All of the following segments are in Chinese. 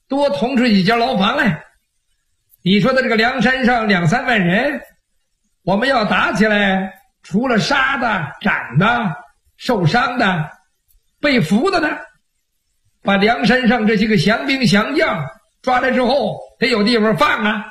多通知几间牢房来。你说的这个梁山上2、3万人，我们要打起来，除了杀的、斩的、受伤的、被俘的呢，把梁山上这些个降兵降将抓来之后，得有地方放啊！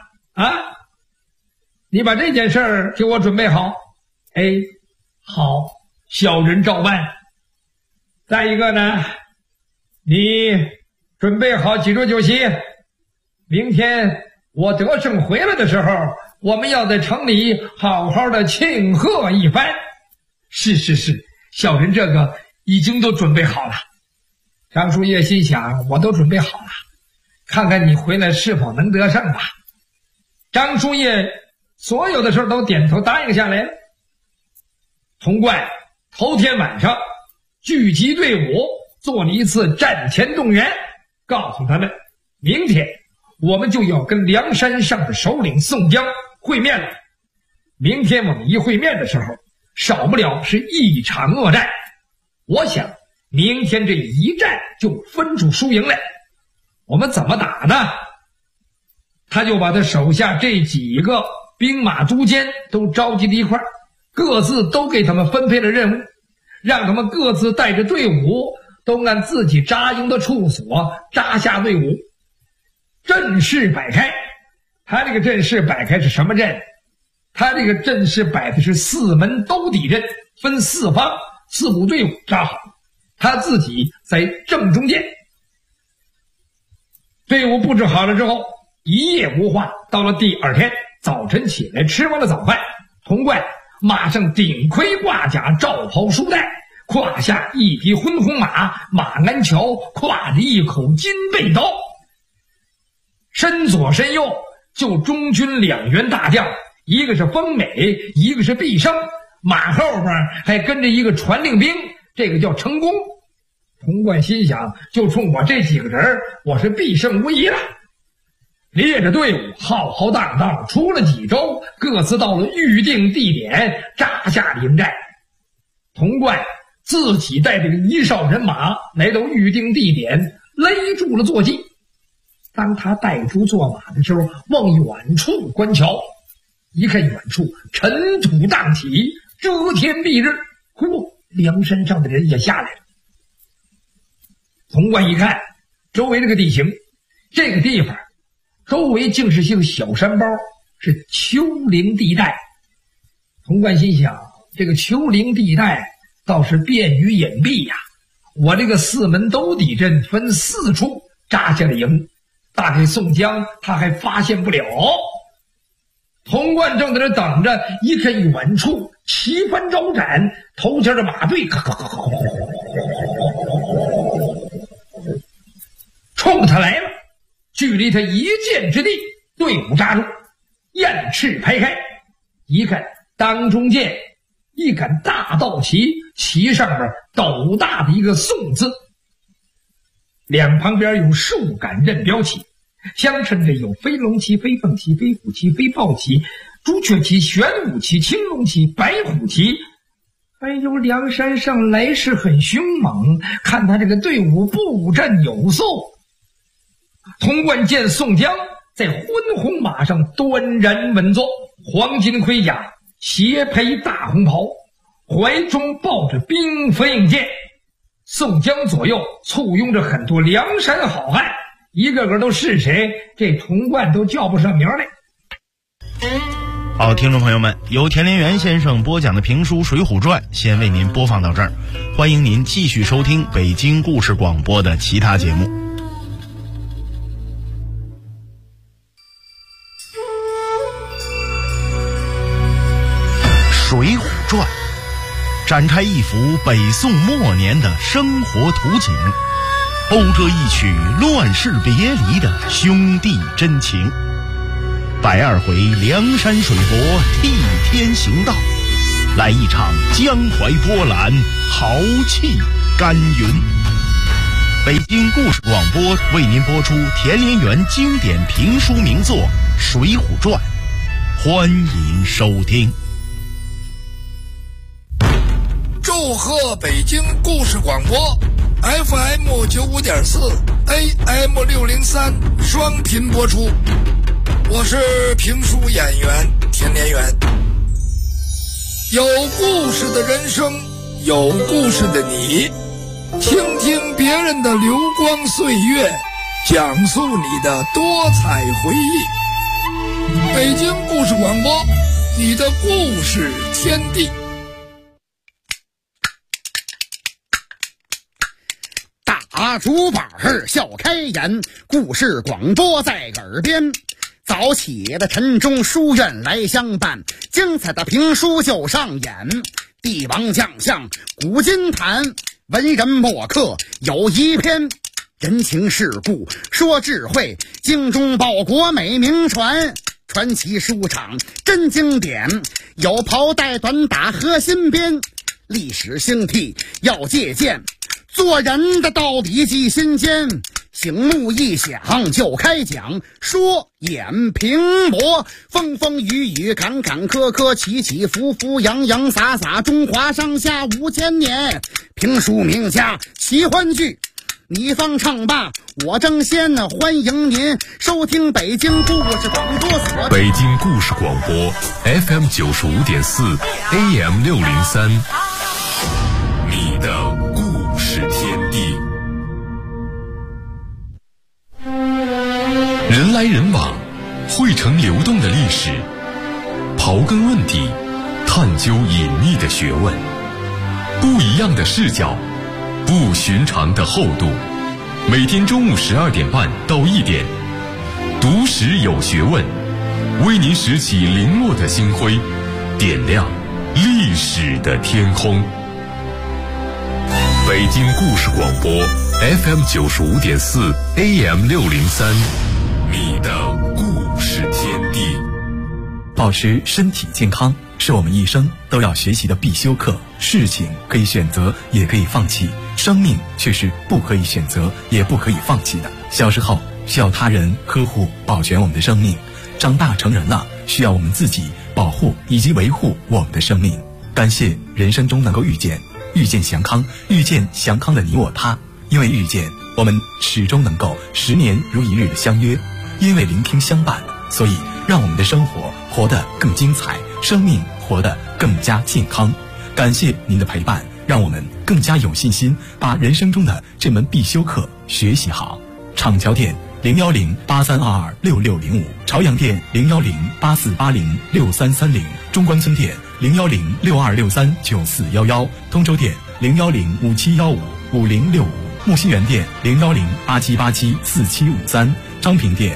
你把这件事儿给我准备好。哎，好，小人照办。再一个呢，你准备好几桌酒席，明天我得胜回来的时候，我们要在城里好好的庆贺一番。是，小人这个已经都准备好了。张叔夜心想，我都准备好了，看看你回来是否能得胜吧。张叔夜所有的事都点头答应下来了。童贯头天晚上聚集队伍，做了一次战前动员，告诉他们，明天我们就要跟梁山上的首领宋江会面了。明天我们一会面的时候，少不了是一场恶战。我想明天这一战就分出输赢来。我们怎么打呢？他就把他手下这几个兵马都监都召集到一块儿，各自都给他们分配了任务，让他们各自带着队伍，都按自己扎营的处所扎下队伍，阵势摆开。他这个阵势摆开是什么阵？他这个阵势摆的是4门兜底阵，分4方4股队伍扎好，他自己在正中间。队伍布置好了之后，一夜无话。到了第2天早晨起来，吃完了早饭，童贯马上顶盔挂甲，罩袍束带，胯下一匹昏红马，马鞍桥挎着一口金背刀，身左身右就中军2员大将，一个是丰美，一个是毕胜，马后边还跟着一个传令兵，这个叫成功。童贯心想，就冲我这几个人，我是必胜无疑了。列着队伍浩浩荡荡出了几周，各自到了预定地点扎下营寨。童贯自己带着1哨人马来到预定地点，勒住了坐骑。当他带猪坐马的时候，往远处观瞧，一看远处尘土荡起，遮天蔽日，梁山上的人也下来了。童贯一看周围这个地形，这个地方周围竟是些小山包，是丘陵地带。童贯心想，这个丘陵地带倒是便于隐蔽呀。我这个4门兜底阵分4处扎下了营，大概宋江他还发现不了。童贯正在这等着，一看远处旗帆招展，头前的马队冲他来了，距离他一箭之地，队伍扎住，雁翅排开。一看当中间一杆大道旗，旗上边斗大的一个宋字，两旁边有数杆刃标旗，相称着有飞龙旗、飞凤旗、飞虎旗、飞豹旗、朱雀旗、玄武旗、青龙旗、白虎旗。哎呦，梁山上来势很凶猛，看他这个队伍布阵有素。童贯见宋江在昏红马上端然稳坐，黄金盔甲，斜披大红袍，怀中抱着兵符印剑。宋江左右簇拥着很多梁山好汉，一个个都是谁，这童贯都叫不上名来。 好，听众朋友们，由田连元先生播讲的评书《水浒传》先为您播放到这儿，欢迎您继续收听北京故事广播的其他节目。《水浒传》展开一幅北宋末年的生活图景，讴歌一曲乱世别离的兄弟真情。102回梁山水泊替天行道，来一场江淮波澜，豪气干云。北京故事广播为您播出田连元经典评书名作《水浒传》，欢迎收听。 祝贺北京故事广播 FM 95.4 AM 603双频播出。我是评书演员田连元。有故事的人生，有故事的你，倾听别人的流光岁月，讲述你的多彩回忆。北京故事广播，你的故事天地。 大竹板笑开颜，故事广播在耳边。早起的晨钟书院来相伴，精彩的评书就上演。帝王将相古今谈，文人墨客有一篇。人情世故说智慧，精忠报国美名传。传奇书场真经典，有袍带短打和新编。历史兴替要借鉴，做人的道理记心间。醒目一响就开讲，说演评驳，风风雨雨坎坎坷坷，起起伏伏洋洋洒洒，中华上下5000年。评书名家奇欢聚，你方唱罢我争先，欢迎您收听北京故事广播所。 北京故事广播 FM 95.4 AM 603，你的故事天地。人来人往，汇成流动的历史，刨根问底，探究隐秘的学问，不一样的视角，不寻常的厚度。每天中午12点半到1点，读史有学问，为您拾起零落的星辉，点亮历史的天空。北京故事广播 FM 95.4 AM 603，你的故事天地。 保持身体健康是我们一生都要学习的必修课。事情可以选择，也可以放弃，生命却是不可以选择，也不可以放弃的。小时候需要他人呵护保全我们的生命，长大成人了需要我们自己保护以及维护我们的生命。感谢人生中能够遇见祥康，遇见祥康的你我他。因为遇见，我们始终能够10年如一日的相约；因为聆听相伴，所以让我们的生活活得更精彩，生命活得更加健康。感谢您的陪伴，让我们更加有信心把人生中的这门必修课学习好。厂桥店01083226605，朝阳店01084806330，中关村店01062639411，通州店01057155065，木樨园店01087874753，昌平店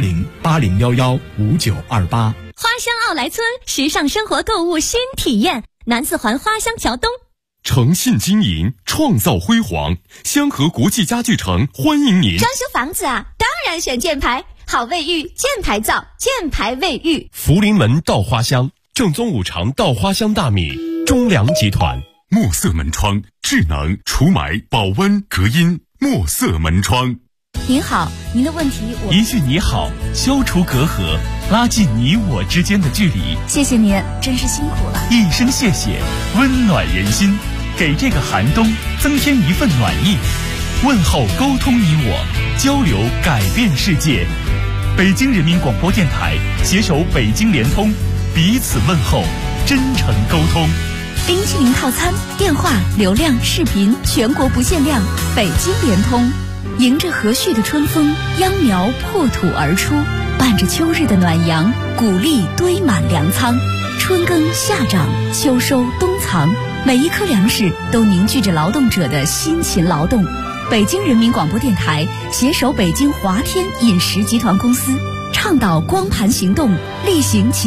01080115928。 花乡奥莱村时尚生活购物新体验，南四环花乡桥东。 诚信经营，创造辉煌，香河国际家具城欢迎您。 装修房子啊，当然选箭牌，好卫浴，箭牌造，箭牌卫浴。 福临门稻花香，正宗五常稻花香大米，中粮集团。墨色门窗，智能除霾、保温、隔音。墨色门窗。 您好，您的问题我一句你好，消除隔阂，拉近你我之间的距离。 谢谢您，真是辛苦了。 一声谢谢，温暖人心，给这个寒冬增添一份暖意。问候沟通你我，交流改变世界。北京人民广播电台携手北京联通，彼此问候，真诚沟通。 冰淇淋套餐，电话、流量、视频全国不限量。北京联通，迎着和煦的春风，秧苗破土而出，伴着秋日的暖阳，谷粒堆满粮仓。春耕夏长，秋收冬藏，每一颗粮食都凝聚着劳动者的辛勤劳动。北京人民广播电台携手北京华天饮食集团公司，倡导光盘行动，力行